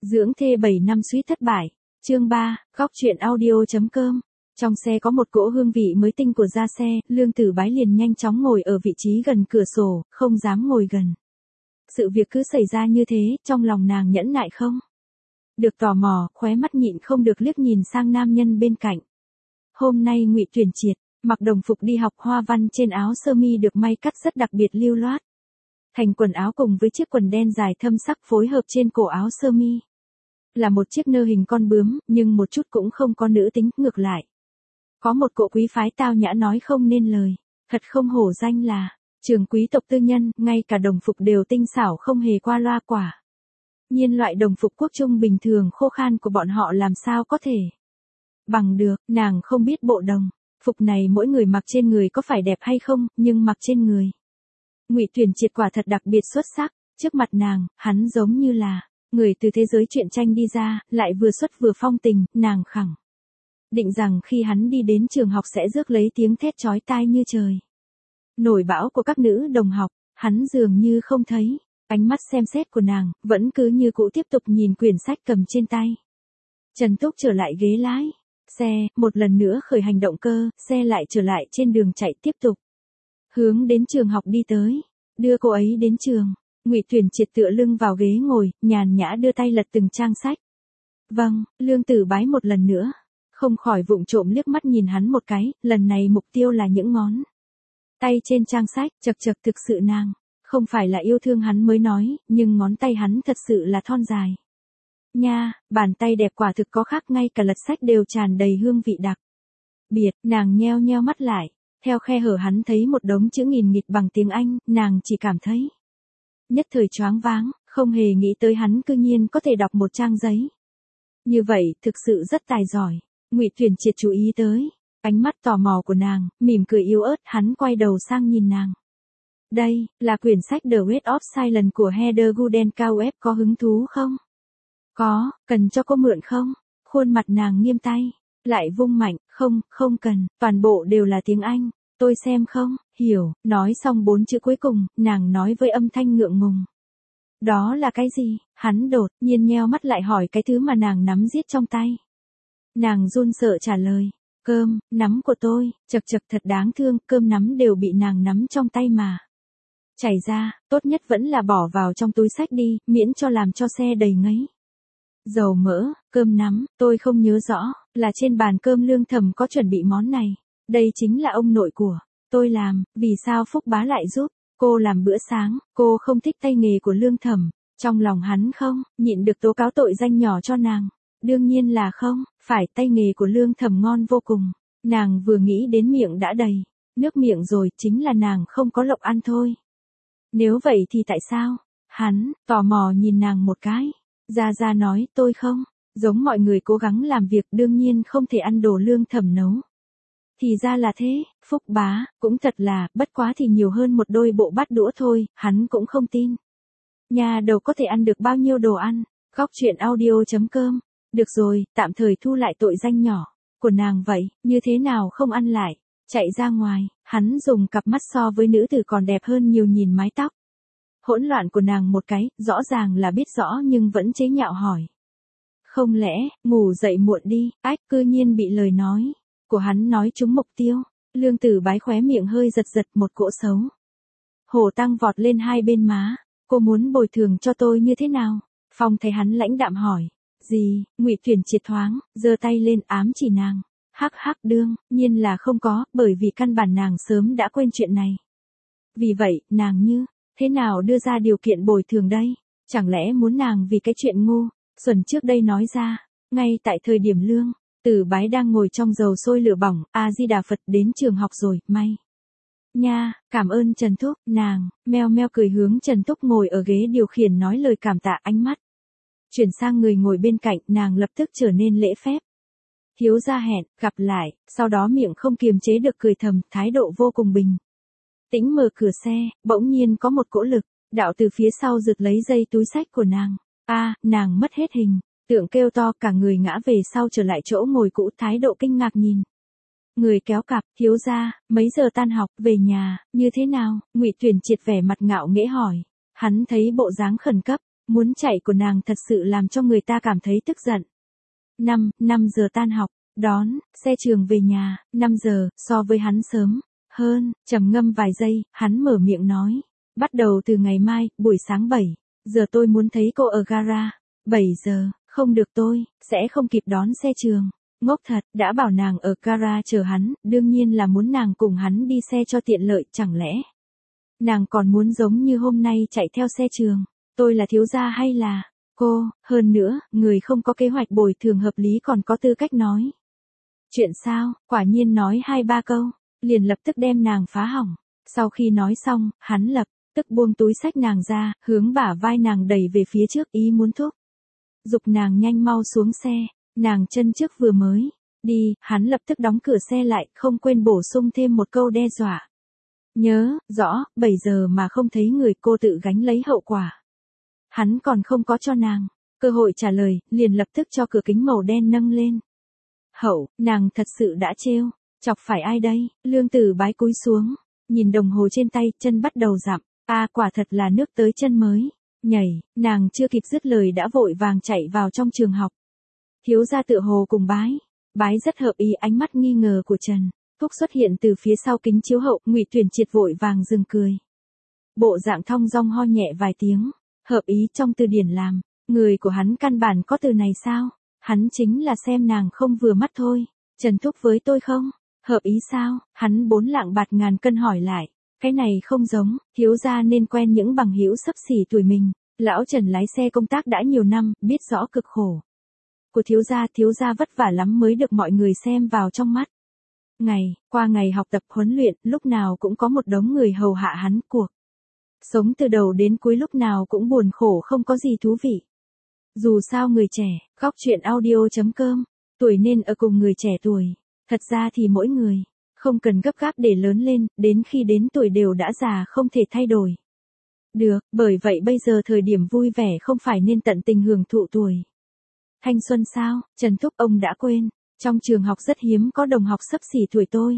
Dưỡng thê 7 năm suýt thất bại. Chương 3, góc truyện audio.com. Trong xe có một cỗ hương vị mới tinh của ra xe, Lương Tử Bái liền nhanh chóng ngồi ở vị trí gần cửa sổ, không dám ngồi gần. Sự việc cứ xảy ra như thế, trong lòng nàng nhẫn nại không? Được tò mò, khóe mắt nhịn không được liếc nhìn sang nam nhân bên cạnh. Hôm nay Ngụy Tuyển Triệt mặc đồng phục đi học, hoa văn trên áo sơ mi được may cắt rất đặc biệt lưu loát. Thành quần áo cùng với chiếc quần đen dài thâm sắc phối hợp trên cổ áo sơ mi. Là một chiếc nơ hình con bướm, nhưng một chút cũng không có nữ tính, ngược lại. Có một cỗ quý phái tao nhã nói không nên lời, thật không hổ danh là trường quý tộc tư nhân, ngay cả đồng phục đều tinh xảo không hề qua loa quả. Nhiên loại đồng phục quốc trung bình thường khô khan của bọn họ làm sao có thể bằng được, nàng không biết bộ đồng phục này mỗi người mặc trên người có phải đẹp hay không, nhưng mặc trên người Ngụy Tuyển Triệt quả thật đặc biệt xuất sắc. Trước mặt nàng, hắn giống như là người từ thế giới truyện tranh đi ra, lại vừa xuất vừa phong tình, nàng khẳng định rằng khi hắn đi đến trường học sẽ rước lấy tiếng thét chói tai như trời nổi bão của các nữ đồng học. Hắn dường như không thấy ánh mắt xem xét của nàng, vẫn cứ như cũ tiếp tục nhìn quyển sách cầm trên tay. Trần Túc trở lại ghế lái xe, một lần nữa khởi hành động cơ, xe lại trở lại trên đường chạy tiếp tục hướng đến trường học đi tới, đưa cô ấy đến trường. Ngụy Tuyển Triệt tựa lưng vào ghế ngồi, nhàn nhã đưa tay lật từng trang sách. Vâng, Lương Tử Bái một lần nữa không khỏi vụng trộm liếc mắt nhìn hắn một cái, lần này mục tiêu là những ngón tay trên trang sách, chật chật, thực sự nàng không phải là yêu thương hắn mới nói, nhưng ngón tay hắn thật sự là thon dài. Nha, bàn tay đẹp quả thực có khác, ngay cả lật sách đều tràn đầy hương vị đặc biệt. Nàng nheo nheo mắt lại, theo khe hở hắn thấy một đống chữ nghìn nghịt bằng tiếng Anh, nàng chỉ cảm thấy nhất thời choáng váng, không hề nghĩ tới hắn cư nhiên có thể đọc một trang giấy như vậy, thực sự rất tài giỏi. Ngụy Tuyển Triệt chú ý tới ánh mắt tò mò của nàng, mỉm cười yếu ớt, hắn quay đầu sang nhìn nàng. Đây là quyển sách The Weight of Silence của Heather Gudenkauf, có hứng thú không? Có, cần cho cô mượn không? Khuôn mặt nàng nghiêm tay lại vung mạnh, không, không cần, toàn bộ đều là tiếng Anh, tôi xem không hiểu. Nói xong 4 chữ cuối cùng, nàng nói với âm thanh ngượng ngùng. Đó là cái gì? Hắn đột nhiên nheo mắt lại hỏi cái thứ mà nàng nắm giết trong tay. Nàng run sợ trả lời, cơm nắm của tôi. Chật chật, thật đáng thương, cơm nắm đều bị nàng nắm trong tay mà chảy ra, tốt nhất vẫn là bỏ vào trong túi sách đi, miễn cho làm cho xe đầy ngấy dầu mỡ. Cơm nắm, tôi không nhớ rõ, là trên bàn cơm Lương Thẩm có chuẩn bị món này. Đây chính là ông nội của tôi làm, vì sao Phúc Bá lại giúp cô làm bữa sáng? Cô không thích tay nghề của Lương Thẩm. Trong lòng hắn không nhịn được tố cáo tội danh nhỏ cho nàng. Đương nhiên là không phải, tay nghề của Lương Thẩm ngon vô cùng. Nàng vừa nghĩ đến miệng đã đầy nước miệng rồi, chính là nàng không có lộc ăn thôi. Nếu vậy thì tại sao? Hắn tò mò nhìn nàng một cái. Ra nói, tôi không giống mọi người cố gắng làm việc, đương nhiên không thể ăn đồ Lương Thẩm nấu. Thì ra là thế, Phúc Bá cũng thật là, bất quá thì nhiều hơn một đôi bộ bát đũa thôi, hắn cũng không tin nhà đầu có thể ăn được bao nhiêu đồ ăn. Góc truyện audio.com. Được rồi, tạm thời thu lại tội danh nhỏ của nàng vậy, như thế nào không ăn lại. Chạy ra ngoài, hắn dùng cặp mắt so với nữ tử còn đẹp hơn nhiều nhìn mái tóc hỗn loạn của nàng một cái, rõ ràng là biết rõ nhưng vẫn chế nhạo hỏi. Không lẽ, ngủ dậy muộn đi? Ách, cư nhiên bị lời nói của hắn nói trúng mục tiêu. Lương Tử Bái khóe miệng hơi giật giật, một cỗ xấu hổ tăng vọt lên hai bên má. Cô muốn bồi thường cho tôi như thế nào? Phong thấy hắn lãnh đạm hỏi. Gì? Ngụy Tuyển Triệt thoáng giơ tay lên ám chỉ nàng. Hắc hắc, đương nhiên là không có, bởi vì căn bản nàng sớm đã quên chuyện này. Vì vậy, nàng như thế nào đưa ra điều kiện bồi thường đây? Chẳng lẽ muốn nàng vì cái chuyện ngu xuẩn trước đây nói ra? Ngay tại thời điểm Lương Tử Bái đang ngồi trong dầu sôi lửa bỏng, A Di Đà Phật, đến trường học rồi, may nha, cảm ơn Trần Thúc. Nàng meo meo cười hướng Trần Thúc ngồi ở ghế điều khiển nói lời cảm tạ, ánh mắt chuyển sang người ngồi bên cạnh, nàng lập tức trở nên lễ phép. Thiếu gia hẹn gặp lại, sau đó miệng không kiềm chế được cười thầm, thái độ vô cùng bình tĩnh mở cửa xe. Bỗng nhiên có một cỗ lực đạo từ phía sau giật lấy dây túi sách của nàng. Nàng mất hết hình tượng, kêu to, cả người ngã về sau trở lại chỗ ngồi cũ, thái độ kinh ngạc nhìn người kéo cặp. Thiếu gia, mấy giờ tan học, về nhà như thế nào? Ngụy Tuyển Triệt vẻ mặt ngạo nghễ hỏi. Hắn thấy bộ dáng khẩn cấp Muốn chạy của nàng thật sự làm cho người ta cảm thấy tức giận. 5 giờ tan học, đón, xe trường về nhà, 5 giờ, so với hắn sớm hơn, trầm ngâm vài giây, hắn mở miệng nói. Bắt đầu từ ngày mai, buổi sáng 7 giờ tôi muốn thấy cô ở gara. 7 giờ, không được tôi, sẽ không kịp đón xe trường. Ngốc thật, đã bảo nàng ở gara chờ hắn, đương nhiên là muốn nàng cùng hắn đi xe cho tiện lợi, chẳng lẽ. Nàng còn muốn giống như hôm nay chạy theo xe trường. Tôi là thiếu gia hay là cô, hơn nữa, người không có kế hoạch bồi thường hợp lý còn có tư cách nói. Chuyện sao, quả nhiên nói 2-3 câu, liền lập tức đem nàng phá hỏng. Sau khi nói xong, hắn lập tức buông túi xách nàng ra, hướng bả vai nàng đẩy về phía trước, ý muốn thúc giục nàng nhanh mau xuống xe. Nàng chân trước vừa mới đi, hắn lập tức đóng cửa xe lại, không quên bổ sung thêm một câu đe dọa. Nhớ rõ, 7 giờ mà không thấy người, cô tự gánh lấy hậu quả. Hắn còn không có cho nàng cơ hội trả lời, liền lập tức cho cửa kính màu đen nâng lên. Nàng thật sự đã trêu chọc phải ai đây? Lương Tử Bái cúi xuống, nhìn đồng hồ trên tay, chân bắt đầu dặm. Quả thật là nước tới chân mới nhảy, nàng chưa kịp dứt lời đã vội vàng chạy vào trong trường học. Thiếu gia tựa hồ cùng Bái rất hợp ý, ánh mắt nghi ngờ của Trần Thúc xuất hiện từ phía sau kính chiếu hậu, Ngụy Tuyển Triệt vội vàng dừng cười. Bộ dạng thong dong ho nhẹ vài tiếng, hợp ý trong từ điển làm, người của hắn căn bản có từ này sao? Hắn chính là xem nàng không vừa mắt thôi. Trần Thúc với tôi không? Hợp ý sao? Hắn 4 lạng bạc ngàn cân hỏi lại. Cái này không giống, thiếu gia nên quen những bằng hữu xấp xỉ tuổi mình. Lão Trần lái xe công tác đã nhiều năm, biết rõ cực khổ của thiếu gia vất vả lắm mới được mọi người xem vào trong mắt. Ngày qua ngày học tập huấn luyện, lúc nào cũng có một đống người hầu hạ hắn, cuộc sống từ đầu đến cuối lúc nào cũng buồn khổ, không có gì thú vị. Dù sao người trẻ, góc chuyện audio.com, tuổi nên ở cùng người trẻ tuổi. Thật ra thì mỗi người không cần gấp gáp để lớn lên, đến khi đến tuổi đều đã già không thể thay đổi được, bởi vậy bây giờ thời điểm vui vẻ không phải nên tận tình hưởng thụ tuổi thanh xuân sao? Trần Thúc, ông đã quên, trong trường học rất hiếm có đồng học xấp xỉ tuổi tôi.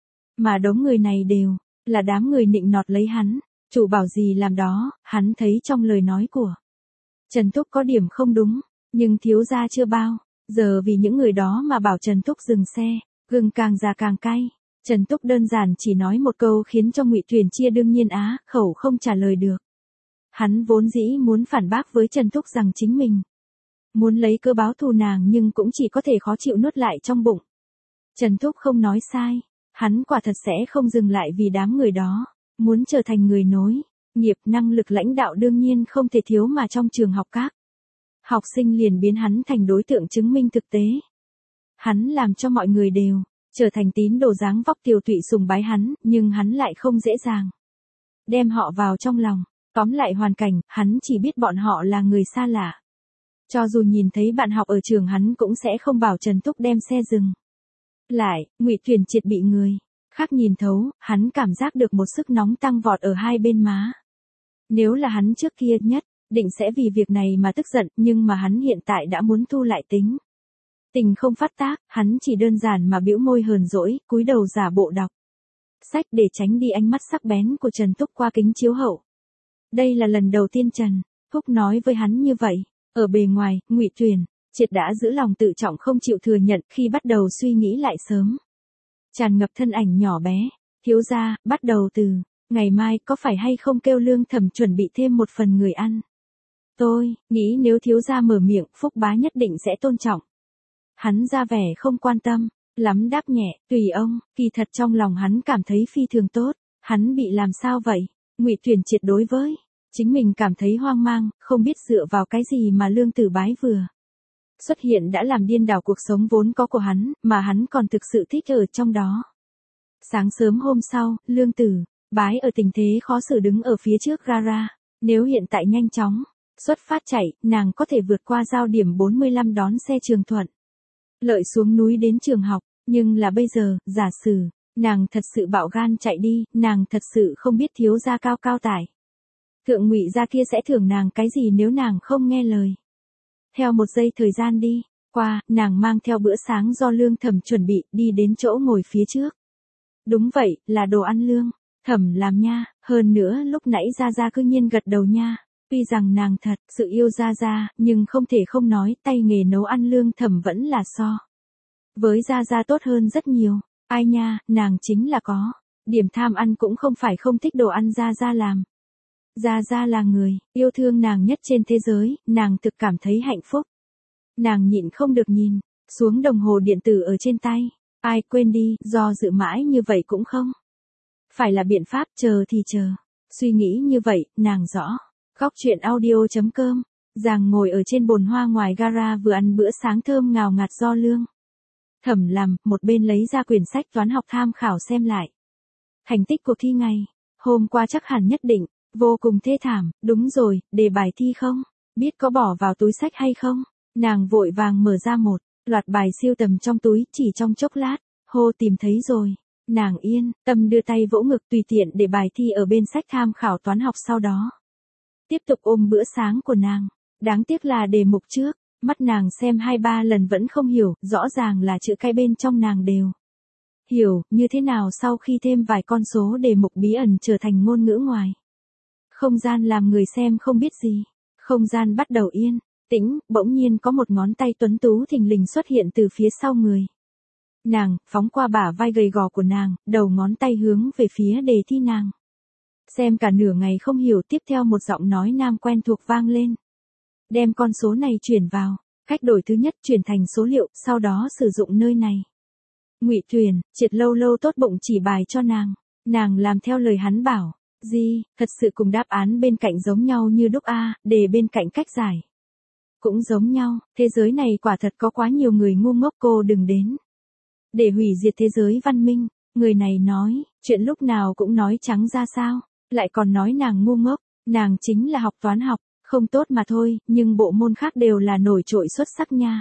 Mà đống người này đều là đám người nịnh nọt lấy hắn, chủ bảo gì làm đó. Hắn thấy trong lời nói của Trần Thúc có điểm không đúng, nhưng thiếu gia chưa bao giờ vì những người đó mà bảo Trần Thúc dừng xe, gừng càng già càng cay. Trần Thúc đơn giản chỉ nói một câu khiến cho Ngụy Tuyển Chia đương nhiên á khẩu không trả lời được. Hắn vốn dĩ muốn phản bác với Trần Thúc rằng chính mình muốn lấy cơ báo thù nàng, nhưng cũng chỉ có thể khó chịu nuốt lại trong bụng. Trần Thúc không nói sai, hắn quả thật sẽ không dừng lại vì đám người đó. Muốn trở thành người nối nghiệp, năng lực lãnh đạo đương nhiên không thể thiếu, mà trong trường học các học sinh liền biến hắn thành đối tượng chứng minh thực tế. Hắn làm cho mọi người đều trở thành tín đồ dáng vóc tiều tụy sùng bái hắn, nhưng hắn lại không dễ dàng đem họ vào trong lòng. Tóm lại hoàn cảnh, hắn chỉ biết bọn họ là người xa lạ. Cho dù nhìn thấy bạn học ở trường hắn cũng sẽ không bảo Trần Thúc đem xe dừng lại. Ngụy Tuyển Triệt bị người khác nhìn thấu, hắn cảm giác được một sức nóng tăng vọt ở hai bên má. Nếu là hắn trước kia nhất định sẽ vì việc này mà tức giận, nhưng mà hắn hiện tại đã muốn thu lại tính tình không phát tác, hắn chỉ đơn giản mà bĩu môi hờn dỗi, cúi đầu giả bộ đọc sách để tránh đi ánh mắt sắc bén của Trần Thúc qua kính chiếu hậu. Đây là lần đầu tiên Trần Thúc nói với hắn như vậy. Ở bề ngoài, Ngụy Tuyển Triệt đã giữ lòng tự trọng không chịu thừa nhận, khi bắt đầu suy nghĩ lại sớm tràn ngập thân ảnh nhỏ bé. Thiếu gia, bắt đầu từ ngày mai có phải hay không kêu Lương Thẩm chuẩn bị thêm một phần người ăn? Tôi nghĩ nếu thiếu gia mở miệng, Phúc Bá nhất định sẽ tôn trọng. Hắn ra vẻ không quan tâm lắm đáp nhẹ, tùy ông. Kỳ thật trong lòng hắn cảm thấy phi thường tốt. Hắn bị làm sao vậy? Ngụy Tuyển Triệt đối với chính mình cảm thấy hoang mang, không biết dựa vào cái gì mà Lương Tử Bái vừa xuất hiện đã làm điên đảo cuộc sống vốn có của hắn, mà hắn còn thực sự thích ở trong đó. Sáng sớm hôm sau, Lương Tử Bái ở tình thế khó xử đứng ở phía trước gara. Nếu hiện tại nhanh chóng xuất phát chạy, nàng có thể vượt qua giao điểm 45 đón xe trường thuận lợi xuống núi đến trường học. Nhưng là bây giờ, giả sử nàng thật sự bạo gan chạy đi, nàng thật sự không biết thiếu gia cao cao tài thượng Ngụy gia kia sẽ thưởng nàng cái gì nếu nàng không nghe lời. Theo một giây thời gian đi qua, nàng mang theo bữa sáng do Lương Thẩm chuẩn bị, đi đến chỗ ngồi phía trước. Đúng vậy, là đồ ăn Lương Thẩm làm nha, hơn nữa lúc nãy Gia Gia cư nhiên gật đầu nha. Tuy rằng nàng thật sự yêu Gia Gia, nhưng không thể không nói tay nghề nấu ăn Lương Thẩm vẫn là so với Gia Gia tốt hơn rất nhiều. Ai nha, nàng chính là có điểm tham ăn cũng không phải không thích đồ ăn Gia Gia làm. Gia Gia là người yêu thương nàng nhất trên thế giới, nàng thực cảm thấy hạnh phúc. Nàng nhịn không được nhìn xuống đồng hồ điện tử ở trên tay. Ai quên đi, do dự mãi như vậy cũng không phải là biện pháp, chờ thì chờ. Suy nghĩ như vậy, nàng rõ. Góc chuyện audio.com. Giàng ngồi ở trên bồn hoa ngoài gara vừa ăn bữa sáng thơm ngào ngạt do Lương Thẩm làm, một bên lấy ra quyển sách toán học tham khảo xem lại. Thành tích cuộc thi ngày hôm qua chắc hẳn nhất định vô cùng thê thảm. Đúng rồi, đề bài thi không biết có bỏ vào túi sách hay không. Nàng vội vàng mở ra một loạt bài siêu tầm trong túi, chỉ trong chốc lát, hô tìm thấy rồi. Nàng yên tâm đưa tay vỗ ngực tùy tiện để bài thi ở bên sách tham khảo toán học, sau đó tiếp tục ôm bữa sáng của nàng. Đáng tiếc là đề mục trước mắt nàng xem 2-3 lần vẫn không hiểu, rõ ràng là chữ cái bên trong nàng đều hiểu, như thế nào sau khi thêm vài con số đề mục bí ẩn trở thành ngôn ngữ ngoài không gian làm người xem không biết gì. Không gian bắt đầu yên tĩnh, bỗng nhiên có một ngón tay tuấn tú thình lình xuất hiện từ phía sau người nàng, phóng qua bả vai gầy gò của nàng, đầu ngón tay hướng về phía đề thi nàng. Xem cả nửa ngày không hiểu, tiếp theo một giọng nói nam quen thuộc vang lên. Đem con số này chuyển vào, cách đổi thứ nhất chuyển thành số liệu, sau đó sử dụng nơi này. Ngụy Tuyền, triệt lâu lâu tốt bụng chỉ bài cho nàng. Nàng làm theo lời hắn bảo. Gì, thật sự cùng đáp án bên cạnh giống nhau như đúc A, đề bên cạnh cách giải cũng giống nhau. Thế giới này quả thật có quá nhiều người ngu ngốc, cô đừng đến để hủy diệt thế giới văn minh. Người này nói, chuyện lúc nào cũng nói trắng ra sao, lại còn nói nàng ngu ngốc. Nàng chính là học toán học không tốt mà thôi, nhưng bộ môn khác đều là nổi trội xuất sắc nha.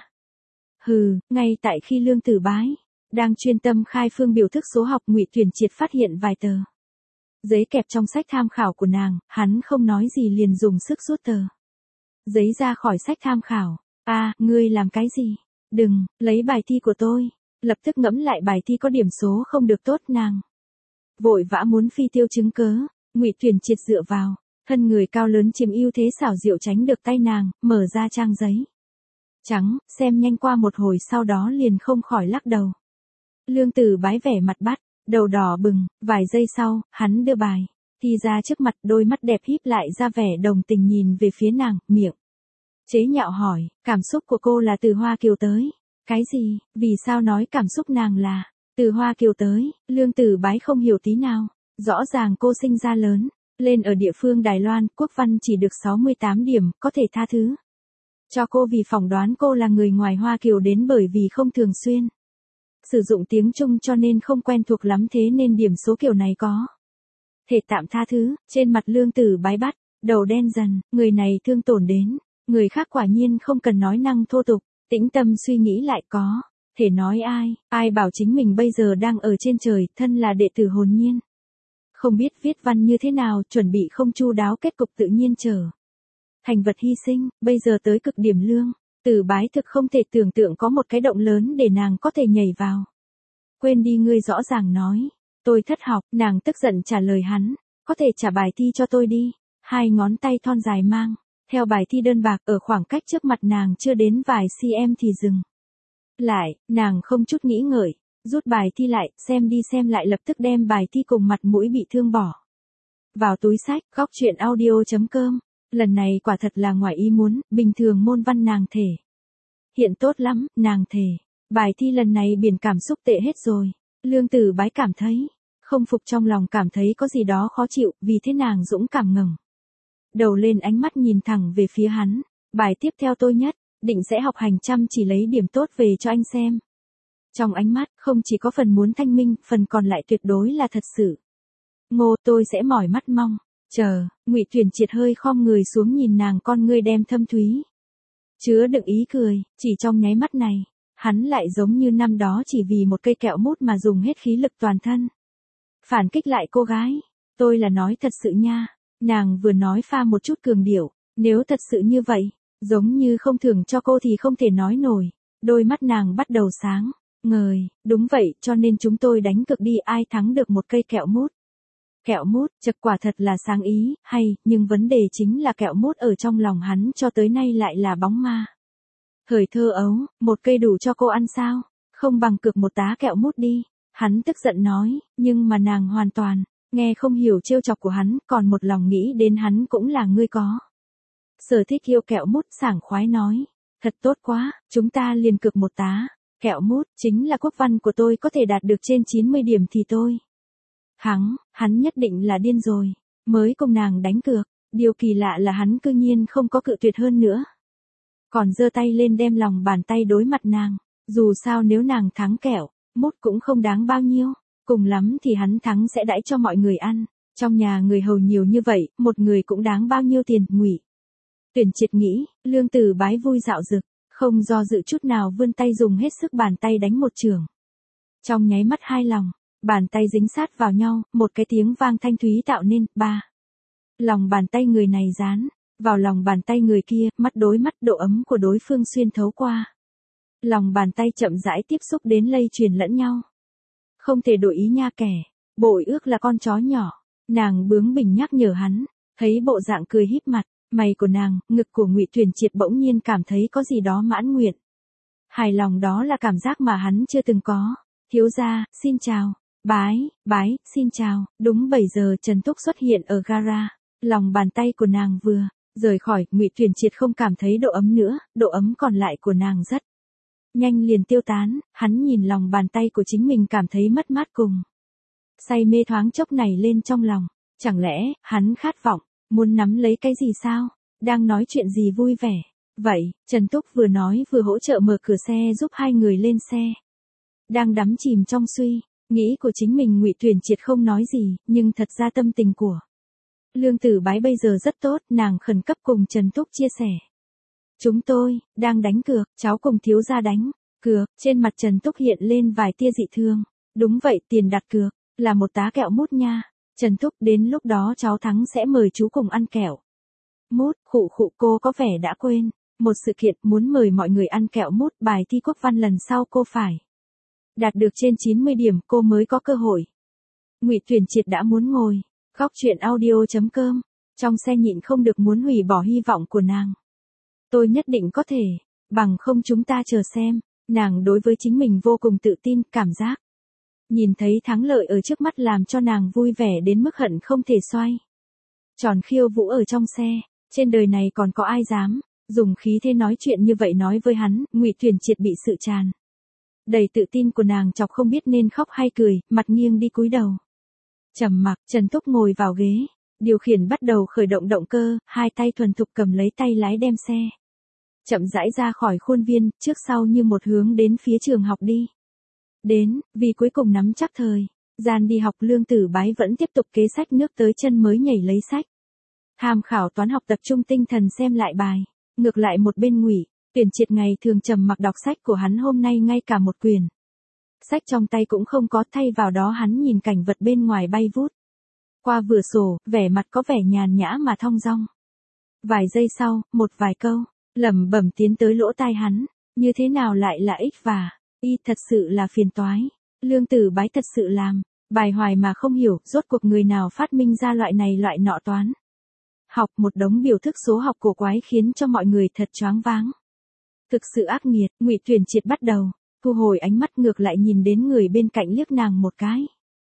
Hừ, ngay tại khi Lương Tử Bái đang chuyên tâm khai phương biểu thức số học, Ngụy Tuyền triệt phát hiện vài tờ giấy kẹp trong sách tham khảo của nàng, hắn không nói gì liền dùng sức rút tờ giấy ra khỏi sách tham khảo. Ngươi làm cái gì? Đừng lấy bài thi của tôi. Lập tức ngẫm lại bài thi có điểm số không được tốt. Nàng vội vã muốn phi tiêu chứng cớ. Ngụy Tuyền triệt dựa vào thân người cao lớn chiếm ưu thế xảo diệu tránh được tay nàng, mở ra trang giấy trắng, xem nhanh qua một hồi sau đó liền không khỏi lắc đầu. Lương Tử Bái vẻ mặt bắt đầu đỏ bừng, vài giây sau, hắn đưa bài thi ra trước mặt, đôi mắt đẹp híp lại ra vẻ đồng tình nhìn về phía nàng, miệng chế nhạo hỏi, cảm xúc của cô là từ Hoa Kiều tới. Cái gì? Vì sao nói cảm xúc nàng là từ Hoa Kiều tới? Lương Tử Bái không hiểu tí nào. Rõ ràng cô sinh ra lớn lên ở địa phương Đài Loan, quốc văn chỉ được 68 điểm, có thể tha thứ cho cô vì phỏng đoán cô là người ngoài Hoa Kiều đến, bởi vì không thường xuyên sử dụng tiếng Trung cho nên không quen thuộc lắm, thế nên điểm số kiểu này có thể tạm tha thứ. Trên mặt Lương Tử Bái bắt đầu đen dần, người này thương tổn đến người khác quả nhiên không cần nói năng thô tục. Tĩnh tâm suy nghĩ lại, có thể nói ai bảo chính mình bây giờ đang ở trên trời, thân là đệ tử hồn nhiên không biết viết văn như thế nào, chuẩn bị không chu đáo, kết cục tự nhiên trở thành vật hy sinh, bây giờ tới cực điểm. Lương Tử Bái thực không thể tưởng tượng có một cái động lớn để nàng có thể nhảy vào. Quên đi, ngươi rõ ràng nói tôi thất học. Nàng tức giận trả lời hắn, có thể trả bài thi cho tôi đi. Hai ngón tay thon dài mang theo bài thi đơn bạc ở khoảng cách trước mặt nàng chưa đến vài cm thì dừng lại. Nàng không chút nghĩ ngợi rút bài thi lại, xem đi xem lại, lập tức đem bài thi cùng mặt mũi bị thương bỏ vào túi sách. Góc chuyện audio.com. Lần này quả thật là ngoài ý muốn, bình thường môn văn nàng thể hiện tốt lắm, nàng thề bài thi lần này biển cảm xúc tệ hết rồi. Lương Tử Bái cảm thấy không phục, trong lòng cảm thấy có gì đó khó chịu, vì thế nàng dũng cảm ngẩng đầu lên, ánh mắt nhìn thẳng về phía hắn. Bài tiếp theo tôi nhất định sẽ học hành chăm chỉ lấy điểm tốt về cho anh xem. Trong ánh mắt không chỉ có phần muốn thanh minh, phần còn lại tuyệt đối là thật sự. Ngô, tôi sẽ mỏi mắt mong chờ. Ngụy Tuyền triệt hơi khom người xuống nhìn nàng, con ngươi đem thâm thúy chứa đựng ý cười. Chỉ trong nháy mắt này, hắn lại giống như năm đó chỉ vì một cây kẹo mút mà dùng hết khí lực toàn thân phản kích lại cô gái. Tôi là nói thật sự nha. Nàng vừa nói pha một chút cường điệu, nếu thật sự như vậy, giống như không thưởng cho cô thì không thể nói nổi. Đôi mắt nàng bắt đầu sáng ngời. Đúng vậy, cho nên chúng tôi đánh cược đi, ai thắng được một cây kẹo mút Kẹo mút, chật quả thật là sáng ý, hay, nhưng vấn đề chính là kẹo mút ở trong lòng hắn cho tới nay lại là bóng ma. Thời thơ ấu, một cây đủ cho cô ăn sao? Không bằng cược một tá kẹo mút đi. Hắn tức giận nói, nhưng mà nàng hoàn toàn, nghe không hiểu trêu chọc của hắn, còn một lòng nghĩ đến hắn cũng là người có. Sở Thích yêu kẹo mút sảng khoái nói, thật tốt quá, chúng ta liền cược một tá. Kẹo mút, chính là quốc văn của tôi có thể đạt được trên 90 điểm thì tôi. Hắn nhất định là điên rồi, mới cùng nàng đánh cược, điều kỳ lạ là hắn cư nhiên không có cự tuyệt hơn nữa. Còn giơ tay lên đem lòng bàn tay đối mặt nàng, dù sao nếu nàng thắng kẹo, mút cũng không đáng bao nhiêu, cùng lắm thì hắn thắng sẽ đãi cho mọi người ăn, trong nhà người hầu nhiều như vậy, một người cũng đáng bao nhiêu tiền, Ngụy Tuyển Triệt nghĩ, Lương Tử Bái vui dạo dực, không do dự chút nào vươn tay dùng hết sức bàn tay đánh một chưởng. Trong nháy mắt hai lòng, bàn tay dính sát vào nhau, một cái tiếng vang thanh thúy tạo nên, ba. Lòng bàn tay người này dán vào lòng bàn tay người kia, mắt đối mắt, độ ấm của đối phương xuyên thấu qua. Lòng bàn tay chậm rãi tiếp xúc đến lây truyền lẫn nhau. Không thể đổi ý nha kẻ, bội ước là con chó nhỏ. Nàng bướng bỉnh nhắc nhở hắn, thấy bộ dạng cười híp mặt, mày của nàng, ngực của Ngụy Tuyển Triệt bỗng nhiên cảm thấy có gì đó mãn nguyện. Hài lòng đó là cảm giác mà hắn chưa từng có. Thiếu gia, xin chào. Bái, xin chào. Đúng 7 giờ Trần Túc xuất hiện ở gara. Lòng bàn tay của nàng vừa rời khỏi, Ngụy Tuyển Triệt không cảm thấy độ ấm nữa, độ ấm còn lại của nàng rất nhanh liền tiêu tán, hắn nhìn lòng bàn tay của chính mình cảm thấy mất mát cùng say mê thoáng chốc này lên trong lòng, chẳng lẽ, hắn khát vọng, muốn nắm lấy cái gì sao, đang nói chuyện gì vui vẻ, vậy, Trần Túc vừa nói vừa hỗ trợ mở cửa xe giúp hai người lên xe. Đang đắm chìm trong suy nghĩ của chính mình, Ngụy Tuyển Triệt không nói gì, nhưng thật ra tâm tình của Lương Tử Bái bây giờ rất tốt, nàng khẩn cấp cùng Trần Túc chia sẻ. Chúng tôi, đang đánh cược, cháu cùng thiếu gia đánh cược, trên mặt Trần Túc hiện lên vài tia dị thương. Đúng vậy, tiền đặt cược, là một tá kẹo mút nha. Trần Túc, đến lúc đó cháu thắng sẽ mời chú cùng ăn kẹo mút, khụ cô có vẻ đã quên. Một sự kiện muốn mời mọi người ăn kẹo mút, bài thi quốc văn lần sau cô phải đạt được trên 90 điểm cô mới có cơ hội. Ngụy Tuyển Triệt đã muốn ngồi. Góc truyện audio.com, trong xe nhịn không được muốn hủy bỏ hy vọng của nàng. Tôi nhất định có thể, bằng không chúng ta chờ xem, nàng đối với chính mình vô cùng tự tin, cảm giác. Nhìn thấy thắng lợi ở trước mắt làm cho nàng vui vẻ đến mức hận không thể xoay tròn khiêu vũ ở trong xe, trên đời này còn có ai dám, dùng khí thế nói chuyện như vậy nói với hắn, Ngụy Tuyển Triệt bị sự tràn đầy tự tin của nàng chọc không biết nên khóc hay cười, mặt nghiêng đi cúi đầu. Trầm mặc, Trần Túc ngồi vào ghế, điều khiển bắt đầu khởi động động cơ, hai tay thuần thục cầm lấy tay lái đem xe. Chậm rãi ra khỏi khuôn viên, trước sau như một hướng đến phía trường học đi. Đến, vì cuối cùng nắm chắc thời gian đi học, Lương Tử Bái vẫn tiếp tục kế sách nước tới chân mới nhảy lấy sách. Tham khảo toán học, tập trung tinh thần xem lại bài. Ngược lại một bên Ngụy Tuyển Triệt ngày thường trầm mặc đọc sách của hắn hôm nay ngay cả một quyển sách trong tay cũng không có, thay vào đó hắn nhìn cảnh vật bên ngoài bay vút qua cửa sổ, vẻ mặt có vẻ nhàn nhã mà thong dong. Vài giây sau, một vài câu lẩm bẩm tiến tới lỗ tai hắn, như thế nào lại là x và y, thật sự là phiền toái. Lương Tử Bái thật sự làm bài hoài mà không hiểu, rốt cuộc người nào phát minh ra loại này loại nọ toán học, một đống biểu thức số học cổ quái khiến cho mọi người thật choáng váng. Thực sự ác nghiệt, Ngụy Tuyển Triệt bắt đầu thu hồi ánh mắt, ngược lại nhìn đến người bên cạnh liếc nàng một cái.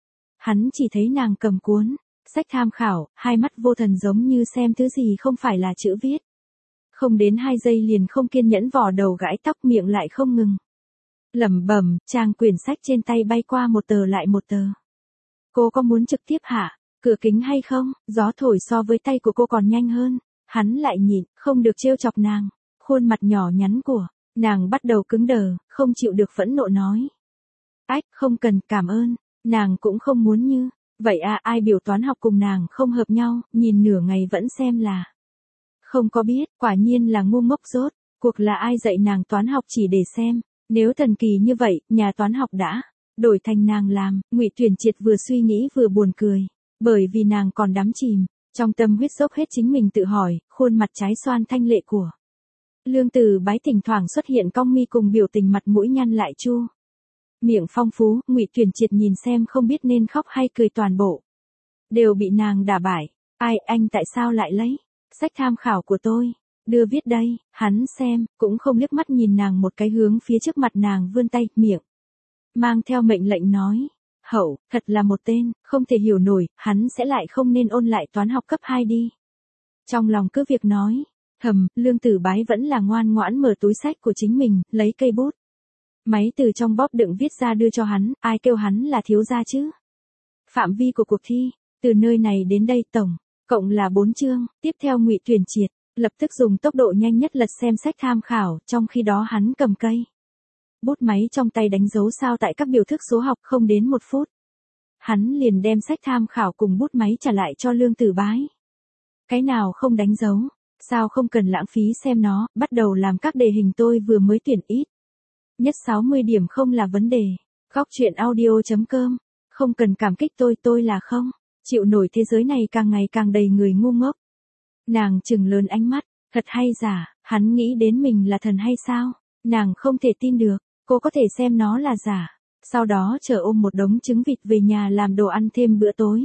Hắn chỉ thấy nàng cầm cuốn sách tham khảo, hai mắt vô thần giống như xem thứ gì không phải là chữ viết. Không đến 2 giây liền không kiên nhẫn vò đầu gãi tóc, miệng lại không ngừng lẩm bẩm, trang quyển sách trên tay bay qua một tờ lại một tờ. Cô có muốn trực tiếp hạ cửa kính hay không? Gió thổi so với tay của cô còn nhanh hơn. Hắn lại nhịn không được trêu chọc nàng. Khuôn mặt nhỏ nhắn của nàng bắt đầu cứng đờ, không chịu được phẫn nộ nói. Ách, không cần, cảm ơn. Nàng cũng không muốn như vậy à, ai biểu toán học cùng nàng không hợp nhau, nhìn nửa ngày vẫn xem là không có biết, quả nhiên là ngu ngốc rốt. Cuộc là ai dạy nàng toán học chỉ để xem, nếu thần kỳ như vậy, nhà toán học đã đổi thành nàng làm. Ngụy Tuyển Triệt vừa suy nghĩ vừa buồn cười, bởi vì nàng còn đắm chìm trong tâm huyết dốc hết chính mình tự hỏi, khuôn mặt trái xoan thanh lệ của Lương Tử Bái thỉnh thoảng xuất hiện cong mi cùng biểu tình mặt mũi nhăn lại chu miệng phong phú. Ngụy Tuyển Triệt nhìn xem không biết nên khóc hay cười toàn bộ đều bị nàng đả bại. Ai, anh tại sao lại lấy sách tham khảo của tôi? Đưa viết đây, hắn xem, cũng không liếc mắt nhìn nàng một cái, hướng phía trước mặt nàng vươn tay, miệng mang theo mệnh lệnh nói. Hậu, thật là một tên, không thể hiểu nổi, hắn sẽ lại không nên ôn lại toán học cấp 2 đi. Trong lòng cứ việc nói, thầm, Lương Tử Bái vẫn là ngoan ngoãn mở túi sách của chính mình, lấy cây bút. Máy từ trong bóp đựng viết ra đưa cho hắn, ai kêu hắn là thiếu gia chứ? Phạm vi của cuộc thi, từ nơi này đến đây tổng cộng là 4 chương, tiếp theo Ngụy Tuyển Triệt lập tức dùng tốc độ nhanh nhất lật xem sách tham khảo, trong khi đó hắn cầm cây bút máy trong tay đánh dấu sao tại các biểu thức số học, không đến 1 phút. Hắn liền đem sách tham khảo cùng bút máy trả lại cho Lương Tử Bái. Cái nào không đánh dấu, sao không cần lãng phí xem nó, bắt đầu làm các đề hình tôi vừa mới tuyển ít nhất 60 điểm không là vấn đề. Góc truyện audio.com, không cần cảm kích tôi là không chịu nổi thế giới này càng ngày càng đầy người ngu ngốc. Nàng trừng lớn ánh mắt, thật hay giả, hắn nghĩ đến mình là thần hay sao? Nàng không thể tin được, cô có thể xem nó là giả, sau đó chở ôm một đống trứng vịt về nhà làm đồ ăn thêm bữa tối.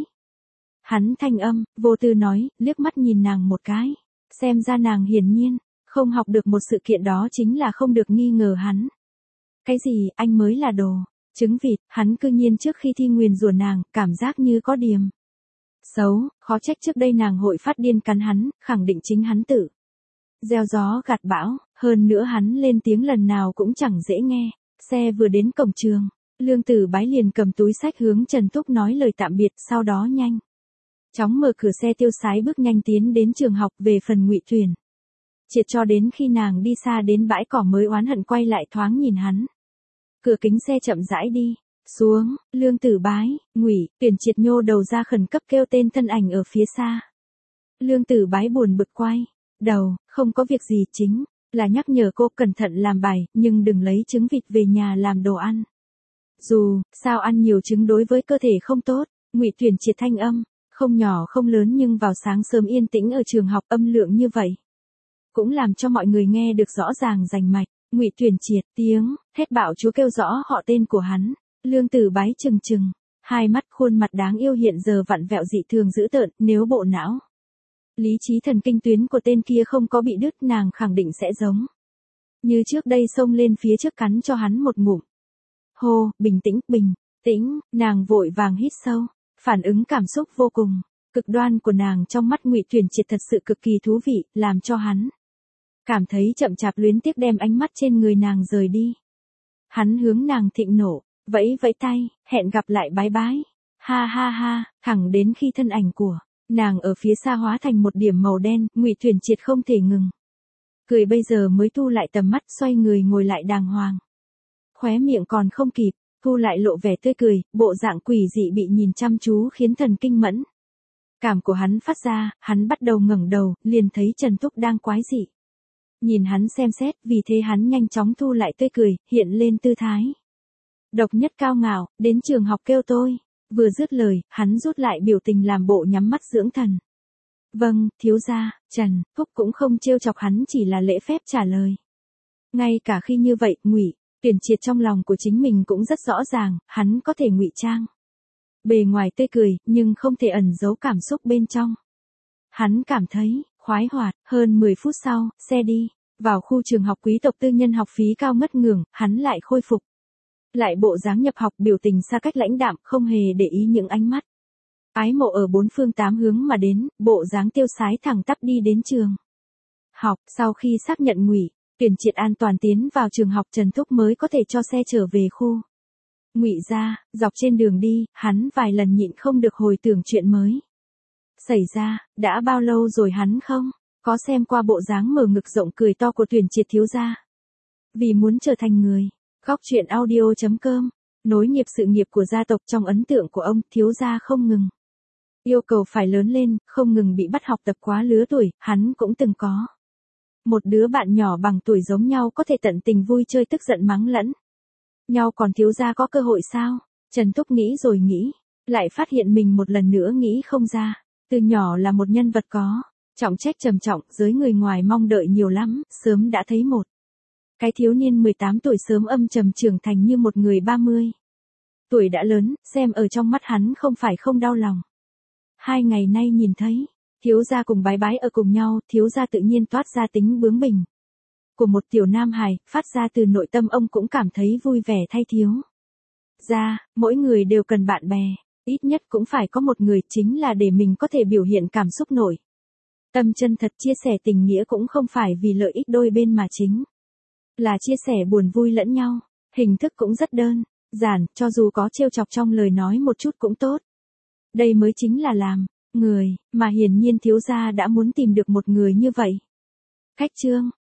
Hắn thanh âm, vô tư nói, liếc mắt nhìn nàng một cái, xem ra nàng hiển nhiên không học được một sự kiện, đó chính là không được nghi ngờ hắn. Cái gì, anh mới là đồ trứng vịt? Hắn cư nhiên trước khi thi nguyền rủa nàng, cảm giác như có điểm xấu, khó trách trước đây nàng hội phát điên cắn hắn, khẳng định chính hắn tự gieo gió gặt bão, hơn nữa hắn lên tiếng lần nào cũng chẳng dễ nghe. Xe vừa đến cổng trường, Lương Tử Bái liền cầm túi sách hướng Trần Túc nói lời tạm biệt, sau đó nhanh chóng mở cửa xe tiêu sái bước nhanh tiến đến trường học. Về phần Ngụy Tuyển Triệt cho đến khi nàng đi xa đến bãi cỏ mới oán hận quay lại thoáng nhìn hắn. Cửa kính xe chậm rãi đi xuống, Lương Tử Bái, Ngụy Tuyển Triệt nhô đầu ra khẩn cấp kêu tên thân ảnh ở phía xa. Lương Tử Bái buồn bực quay đầu, không có việc gì, chính là nhắc nhở cô cẩn thận làm bài, nhưng đừng lấy trứng vịt về nhà làm đồ ăn. Dù sao ăn nhiều trứng đối với cơ thể không tốt. Ngụy Tuyển Triệt thanh âm không nhỏ không lớn, nhưng vào sáng sớm yên tĩnh ở trường học âm lượng như vậy cũng làm cho mọi người nghe được rõ ràng rành mạch. Ngụy Tuyển Triệt, tiếng thét bạo chúa kêu rõ họ tên của hắn. Lương Tử Bái trừng trừng hai mắt, khuôn mặt đáng yêu hiện giờ vặn vẹo dị thường dữ tợn, nếu bộ não lý trí thần kinh tuyến của tên kia không có bị đứt, nàng khẳng định sẽ giống như trước đây xông lên phía trước cắn cho hắn một ngụm. Hô, bình tĩnh, nàng vội vàng hít sâu, phản ứng cảm xúc vô cùng cực đoan của nàng trong mắt Ngụy Tuyển Triệt thật sự cực kỳ thú vị, làm cho hắn cảm thấy chậm chạp luyến tiếc đem ánh mắt trên người nàng rời đi. Hắn hướng nàng thịnh nộ, vẫy vẫy tay, hẹn gặp lại, bái bái. Ha ha ha, thẳng đến khi thân ảnh của nàng ở phía xa hóa thành một điểm màu đen, Ngụy Tuyển Triệt không thể ngừng cười, bây giờ mới thu lại tầm mắt, xoay người ngồi lại đàng hoàng. Khóe miệng còn không kịp thu lại lộ vẻ tươi cười, bộ dạng quỷ dị bị nhìn chăm chú khiến thần kinh mẫn cảm của hắn phát ra. Hắn bắt đầu ngẩng đầu, liền thấy Trần Túc đang quái dị nhìn hắn xem xét, vì thế hắn nhanh chóng thu lại tươi cười, hiện lên tư thái độc nhất cao ngạo, đến trường học kêu tôi. Vừa dứt lời, hắn rút lại biểu tình làm bộ nhắm mắt dưỡng thần. Vâng, thiếu gia. Trần Túc cũng không trêu chọc hắn, chỉ là lễ phép trả lời. Ngay cả khi như vậy, Ngụy Tuyển Triệt trong lòng của chính mình cũng rất rõ ràng, hắn có thể ngụy trang bề ngoài tươi cười, nhưng không thể ẩn giấu cảm xúc bên trong. Hắn cảm thấy khoái hoạt. Hơn 10 phút sau, xe đi vào khu trường học quý tộc tư nhân, học phí cao ngất ngưởng, hắn lại khôi phục lại bộ dáng nhập học, biểu tình xa cách lãnh đạm, không hề để ý những ánh mắt ái mộ ở bốn phương tám hướng mà đến, bộ dáng tiêu sái thẳng tắp đi đến trường học. Sau khi xác nhận Ngụy Tuyển Triệt an toàn tiến vào trường học, Trần Thúc mới có thể cho xe trở về khu Ngụy gia. Dọc trên đường đi, hắn vài lần nhịn không được hồi tưởng chuyện mới xảy ra. Đã bao lâu rồi hắn không có xem qua bộ dáng mở ngực rộng cười to của Tuyển Triệt thiếu gia. Vì muốn trở thành người Góc truyện audio.com nối nghiệp sự nghiệp của gia tộc, trong ấn tượng của ông, thiếu gia không ngừng yêu cầu phải lớn lên, không ngừng bị bắt học tập quá lứa tuổi. Hắn cũng từng có một đứa bạn nhỏ bằng tuổi giống nhau, có thể tận tình vui chơi, tức giận mắng lẫn nhau, còn thiếu gia có cơ hội sao? Trần Túc nghĩ rồi nghĩ, lại phát hiện mình một lần nữa nghĩ không ra. Từ nhỏ là một nhân vật có trọng trách trầm trọng, giới người ngoài mong đợi nhiều lắm, sớm đã thấy một cái thiếu niên 18 tuổi sớm âm trầm trưởng thành như một người 30 tuổi đã lớn, xem ở trong mắt hắn không phải không đau lòng. 2 ngày nay nhìn thấy, thiếu gia cùng bái bái ở cùng nhau, thiếu gia tự nhiên toát ra tính bướng bỉnh của một tiểu nam hài, phát ra từ nội tâm ông cũng cảm thấy vui vẻ thay thiếu gia, mỗi người đều cần bạn bè, ít nhất cũng phải có một người chính là để mình có thể biểu hiện cảm xúc nổi. Tâm chân thật chia sẻ tình nghĩa cũng không phải vì lợi ích đôi bên mà chính là chia sẻ buồn vui lẫn nhau, hình thức cũng rất đơn giản, cho dù có trêu chọc trong lời nói một chút cũng tốt. Đây mới chính là làm người, mà hiển nhiên thiếu gia đã muốn tìm được một người như vậy. Khách trương,